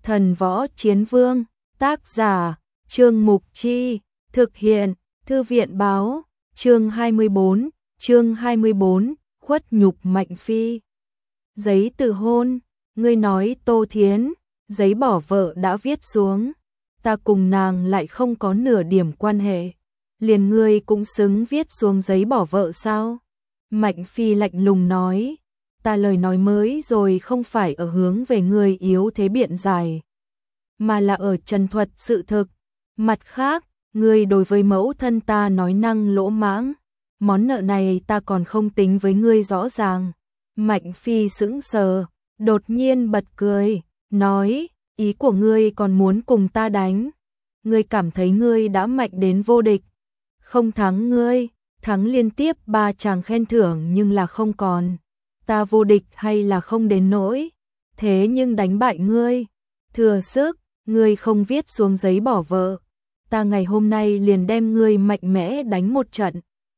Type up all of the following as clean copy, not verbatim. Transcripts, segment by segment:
Thần Võ Chiến Vương, tác giả, Trương Mục Chi, thực hiện, Thư viện báo, chương 24, khuất nhục Mạnh Phi. Giấy từ hôn, ngươi nói Tô Thiến, giấy bỏ vợ đã viết xuống, ta cùng nàng lại không có nửa điểm quan hệ, liền ngươi cũng xứng viết xuống giấy bỏ vợ sao? Mạnh Phi lạnh lùng nói, ta lời nói mới rồi không phải ở hướng về ngươi yếu thế biện giải, mà là ở trần thuật sự thực. Mặt khác, ngươi đối với mẫu thân ta nói năng lỗ mãng, món nợ này ta còn không tính với ngươi rõ ràng. Mạnh Phi sững sờ, đột nhiên bật cười, nói, ý của ngươi còn muốn cùng ta đánh? Ngươi cảm thấy ngươi đã mạnh đến vô địch, không thắng ngươi, thắng liên tiếp 3 chàng khen thưởng nhưng là không còn. Ta vô địch hay là không đến nỗi, thế nhưng đánh bại ngươi, thừa sức, ngươi không viết xuống giấy bỏ vợ, ta ngày hôm nay liền đem ngươi mạnh mẽ đánh một trận.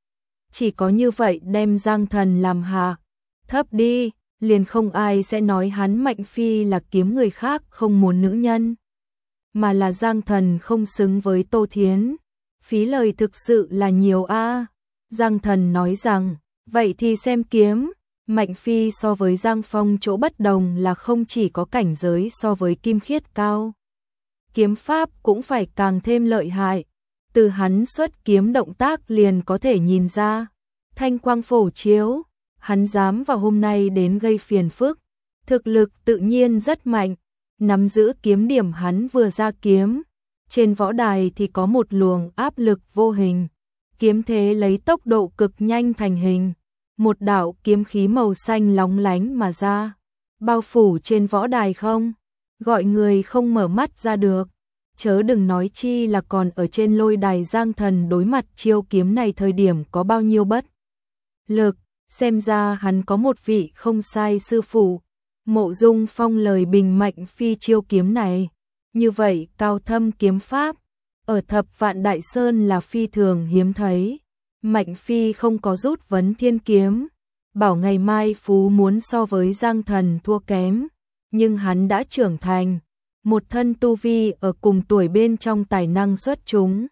Chỉ có như vậy đem Giang Thần làm hạ thấp đi, liền không ai sẽ nói hắn Mạnh Phi là kiếm người khác không muốn nữ nhân, mà là Giang Thần không xứng với Tô Thiến. Phí lời thực sự là nhiều a. Giang Thần nói rằng, vậy thì xem kiếm. Mạnh Phi so với Giang Phong chỗ bất đồng là không chỉ có cảnh giới so với kim khiết cao, kiếm pháp cũng phải càng thêm lợi hại. Từ hắn xuất kiếm động tác liền có thể nhìn ra, thanh quang phổ chiếu, hắn dám vào hôm nay đến gây phiền phức, thực lực tự nhiên rất mạnh, nắm giữ kiếm điểm hắn vừa ra kiếm. Trên võ đài thì có một luồng áp lực vô hình, kiếm thế lấy tốc độ cực nhanh thành hình, một đạo kiếm khí màu xanh lóng lánh mà ra, bao phủ trên võ đài không, gọi người không mở mắt ra được. Chớ đừng nói chi là còn ở trên lôi đài Giang Thần đối mặt chiêu kiếm này thời điểm có bao nhiêu bất lực, xem ra hắn có một vị không sai sư phụ. Mộ Dung Phong lời bình Mạnh Phi chiêu kiếm này, như vậy cao thâm kiếm pháp, ở Thập Vạn Đại Sơn là phi thường hiếm thấy. Mạnh Phi không có rút vấn thiên kiếm, bảo ngày mai Phú muốn so với Giang Thần thua kém, nhưng hắn đã trưởng thành, một thân tu vi ở cùng tuổi bên trong tài năng xuất chúng.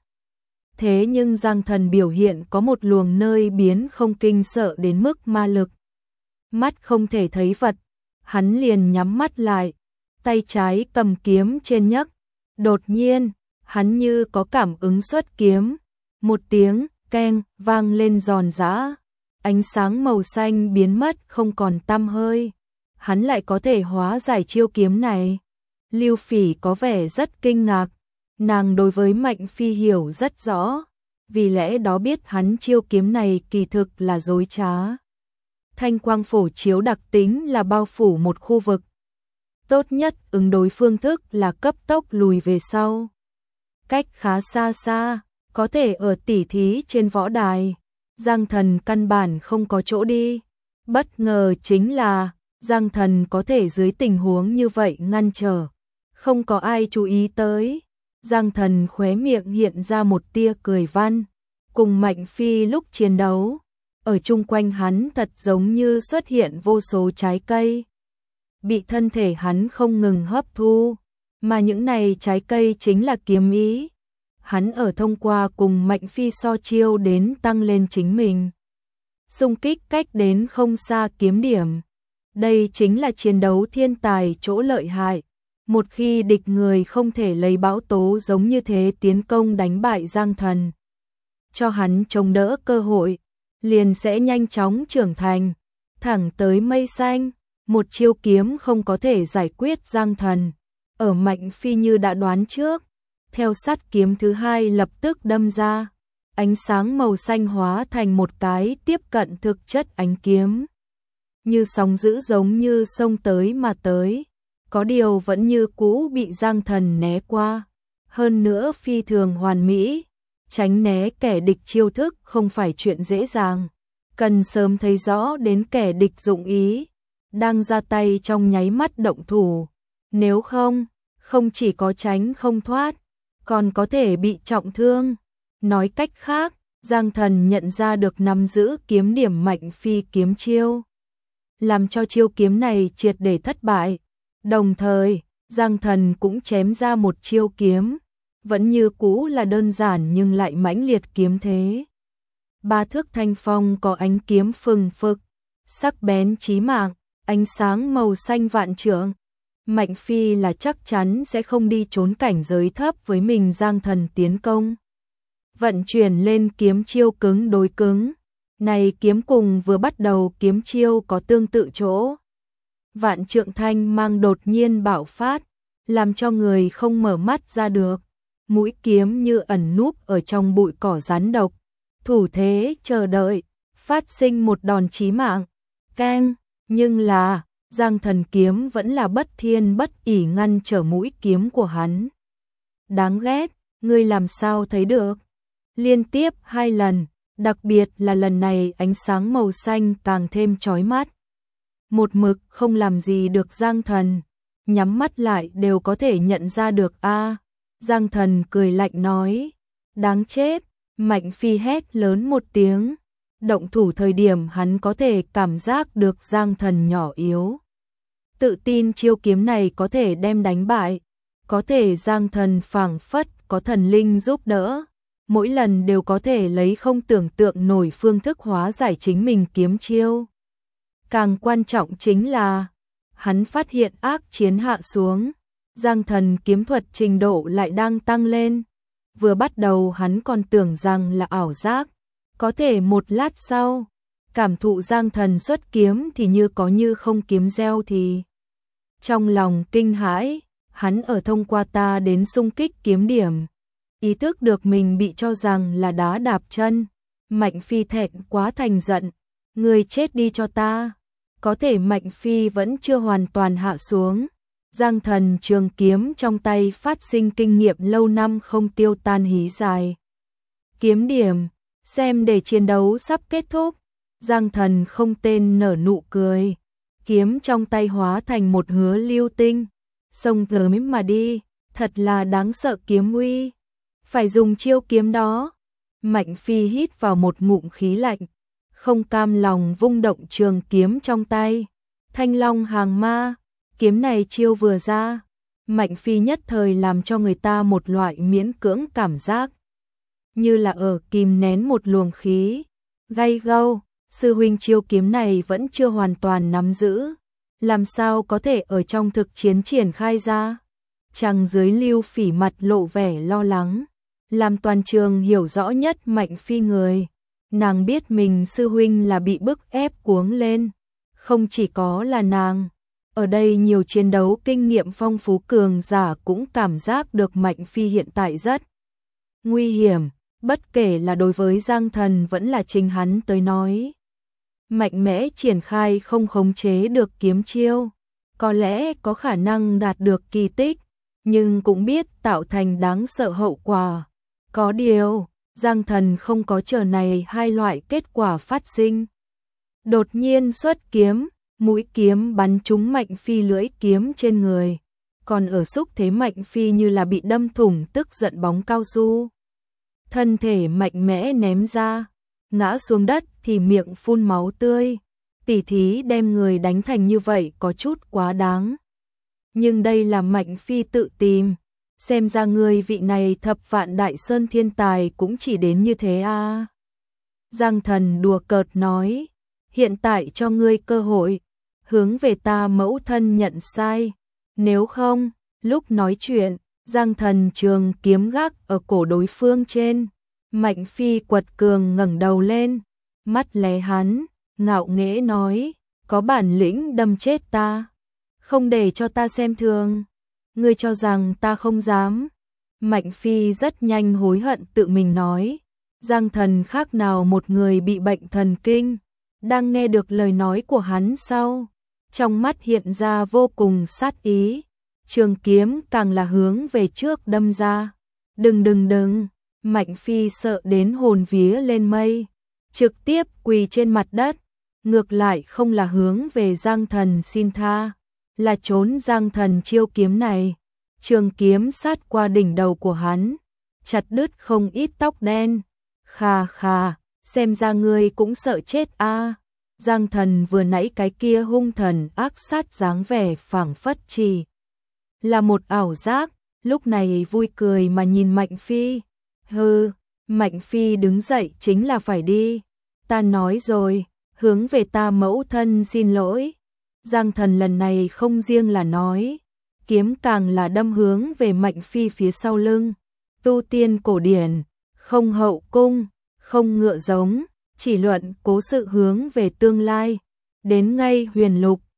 Thế nhưng Giang Thần biểu hiện có một luồng nơi biến không kinh sợ đến mức ma lực. Mắt không thể thấy vật, hắn liền nhắm mắt lại, tay trái cầm kiếm trên nhấc. Đột nhiên, hắn như có cảm ứng xuất kiếm, một tiếng keng vang lên giòn giã, ánh sáng màu xanh biến mất không còn tăm hơi. Hắn lại có thể hóa giải chiêu kiếm này. Lưu Phỉ có vẻ rất kinh ngạc, nàng đối với Mạnh Phi hiểu rất rõ, vì lẽ đó biết hắn chiêu kiếm này kỳ thực là dối trá. Thanh quang phổ chiếu đặc tính là bao phủ một khu vực, tốt nhất ứng đối phương thức là cấp tốc lùi về sau, cách khá xa xa, có thể ở tỉ thí trên võ đài. Giang Thần căn bản không có chỗ đi, bất ngờ chính là Giang Thần có thể dưới tình huống như vậy ngăn trở, không có ai chú ý tới. Giang Thần khóe miệng hiện ra một tia cười văn, cùng Mạnh Phi lúc chiến đấu, ở chung quanh hắn thật giống như xuất hiện vô số trái cây, bị thân thể hắn không ngừng hấp thu, mà những này trái cây chính là kiếm ý. Hắn ở thông qua cùng Mạnh Phi so chiêu đến tăng lên chính mình, xung kích cách đến không xa kiếm điểm. Đây chính là chiến đấu thiên tài chỗ lợi hại. Một khi địch người không thể lấy bão tố giống như thế tiến công đánh bại Giang Thần, cho hắn chống đỡ cơ hội, liền sẽ nhanh chóng trưởng thành, thẳng tới mây xanh. Một chiêu kiếm không có thể giải quyết Giang Thần, ở Mạnh Phi như đã đoán trước, theo sát kiếm thứ hai lập tức đâm ra, ánh sáng màu xanh hóa thành một cái tiếp cận thực chất ánh kiếm, như sóng dữ giống như sông tới mà tới, có điều vẫn như cũ bị Giang Thần né qua, hơn nữa phi thường hoàn mỹ. Tránh né kẻ địch chiêu thức không phải chuyện dễ dàng, cần sớm thấy rõ đến kẻ địch dụng ý, đang ra tay trong nháy mắt động thủ, nếu không, không chỉ có tránh không thoát, còn có thể bị trọng thương. Nói cách khác, Giang Thần nhận ra được nắm giữ kiếm điểm Mạnh Phi kiếm chiêu, làm cho chiêu kiếm này triệt để thất bại. Đồng thời, Giang Thần cũng chém ra một chiêu kiếm, vẫn như cũ là đơn giản nhưng lại mãnh liệt kiếm thế. Ba thước thanh phong có ánh kiếm phừng phực, sắc bén chí mạng, ánh sáng màu xanh vạn trượng. Mạnh Phi là chắc chắn sẽ không đi trốn cảnh giới thấp với mình. Giang Thần tiến công, vận chuyển lên kiếm chiêu cứng đối cứng. Này kiếm cùng vừa bắt đầu kiếm chiêu có tương tự chỗ. Vạn trượng thanh mang đột nhiên bạo phát, làm cho người không mở mắt ra được. Mũi kiếm như ẩn núp ở trong bụi cỏ rắn độc, thủ thế chờ đợi, phát sinh một đòn chí mạng. Keng, nhưng là Giang Thần kiếm vẫn là bất thiên bất ỷ ngăn trở mũi kiếm của hắn. Đáng ghét, ngươi làm sao thấy được? Liên tiếp 2 lần, đặc biệt là lần này ánh sáng màu xanh càng thêm chói mắt. Một mực không làm gì được Giang Thần, nhắm mắt lại đều có thể nhận ra được a. Giang Thần cười lạnh nói, đáng chết. Mạnh Phi hét lớn một tiếng, động thủ thời điểm hắn có thể cảm giác được Giang Thần nhỏ yếu. Tự tin chiêu kiếm này có thể đem đánh bại, có thể Giang Thần phảng phất có thần linh giúp đỡ, mỗi lần đều có thể lấy không tưởng tượng nổi phương thức hóa giải chính mình kiếm chiêu. Càng quan trọng chính là, hắn phát hiện ác chiến hạ xuống, Giang Thần kiếm thuật trình độ lại đang tăng lên. Vừa bắt đầu hắn còn tưởng rằng là ảo giác, có thể một lát sau, cảm thụ Giang Thần xuất kiếm thì như có như không kiếm gieo thì. Trong lòng kinh hãi, hắn ở thông qua ta đến xung kích kiếm điểm. Ý thức được mình bị cho rằng là đá đạp chân, Mạnh Phi thẹn quá thành giận, người chết đi cho ta. Có thể Mạnh Phi vẫn chưa hoàn toàn hạ xuống. Giang Thần trường kiếm trong tay phát sinh kinh nghiệm lâu năm không tiêu tan hí dài. Kiếm điểm, xem để chiến đấu sắp kết thúc. Giang Thần không tên nở nụ cười, kiếm trong tay hóa thành một hứa lưu tinh, xông tới mà đi, thật là đáng sợ kiếm uy. Phải dùng chiêu kiếm đó. Mạnh Phi hít vào một ngụm khí lạnh, không cam lòng vung động trường kiếm trong tay. Thanh Long hàng ma, kiếm này chiêu vừa ra, Mạnh Phi nhất thời làm cho người ta một loại miễn cưỡng cảm giác, như là ở kìm nén một luồng khí. Gay gâu, sư huynh chiêu kiếm này vẫn chưa hoàn toàn nắm giữ, làm sao có thể ở trong thực chiến triển khai ra? Chàng dưới Lưu Phỉ mặt lộ vẻ lo lắng, làm toàn trường hiểu rõ nhất Mạnh Phi người. Nàng biết mình sư huynh là bị bức ép cuống lên, không chỉ có là nàng. Ở đây nhiều chiến đấu kinh nghiệm phong phú cường giả cũng cảm giác được Mạnh Phi hiện tại rất nguy hiểm, bất kể là đối với Giang Thần vẫn là chính hắn tới nói. Mạnh mẽ triển khai không khống chế được kiếm chiêu, có lẽ có khả năng đạt được kỳ tích, nhưng cũng biết tạo thành đáng sợ hậu quả. Có điều, Giang Thần không có chờ này hai loại kết quả phát sinh. Đột nhiên xuất kiếm, mũi kiếm bắn trúng Mạnh Phi lưỡi kiếm trên người, còn ở xúc thế Mạnh Phi như là bị đâm thủng tức giận bóng cao su. Thân thể mạnh mẽ ném ra, ngã xuống đất thì miệng phun máu tươi. Tỉ thí đem người đánh thành như vậy có chút quá đáng. Nhưng đây là Mạnh Phi tự tìm, xem ra người vị này thập vạn đại sơn thiên tài cũng chỉ đến như thế à. Giang Thần đùa cợt nói, hiện tại cho ngươi cơ hội, hướng về ta mẫu thân nhận sai, nếu không, lúc nói chuyện, Giang Thần trường kiếm gác ở cổ đối phương trên. Mạnh Phi quật cường ngẩng đầu lên, mắt lé hắn, ngạo nghễ nói, có bản lĩnh đâm chết ta, không để cho ta xem thường, ngươi cho rằng ta không dám. Mạnh Phi rất nhanh hối hận tự mình nói, Giang Thần khác nào một người bị bệnh thần kinh, đang nghe được lời nói của hắn sau, trong mắt hiện ra vô cùng sát ý, trường kiếm càng là hướng về trước đâm ra. Đừng. Mạnh Phi sợ đến hồn vía lên mây, trực tiếp quỳ trên mặt đất, ngược lại không là hướng về Giang Thần xin tha, là trốn Giang Thần chiêu kiếm này. Trường kiếm sát qua đỉnh đầu của hắn, chặt đứt không ít tóc đen. Khà, xem ra ngươi cũng sợ chết a. Giang Thần vừa nãy cái kia hung thần ác sát dáng vẻ phảng phất chỉ là một ảo giác, lúc này vui cười mà nhìn Mạnh Phi. Hừ, Mạnh Phi đứng dậy chính là phải đi. Ta nói rồi, hướng về ta mẫu thân xin lỗi. Giang Thần lần này không riêng là nói, kiếm càng là đâm hướng về Mạnh Phi phía sau lưng. Tu tiên cổ điển, không hậu cung, không ngựa giống, chỉ luận cố sự hướng về tương lai. Đến ngay Huyền Lục,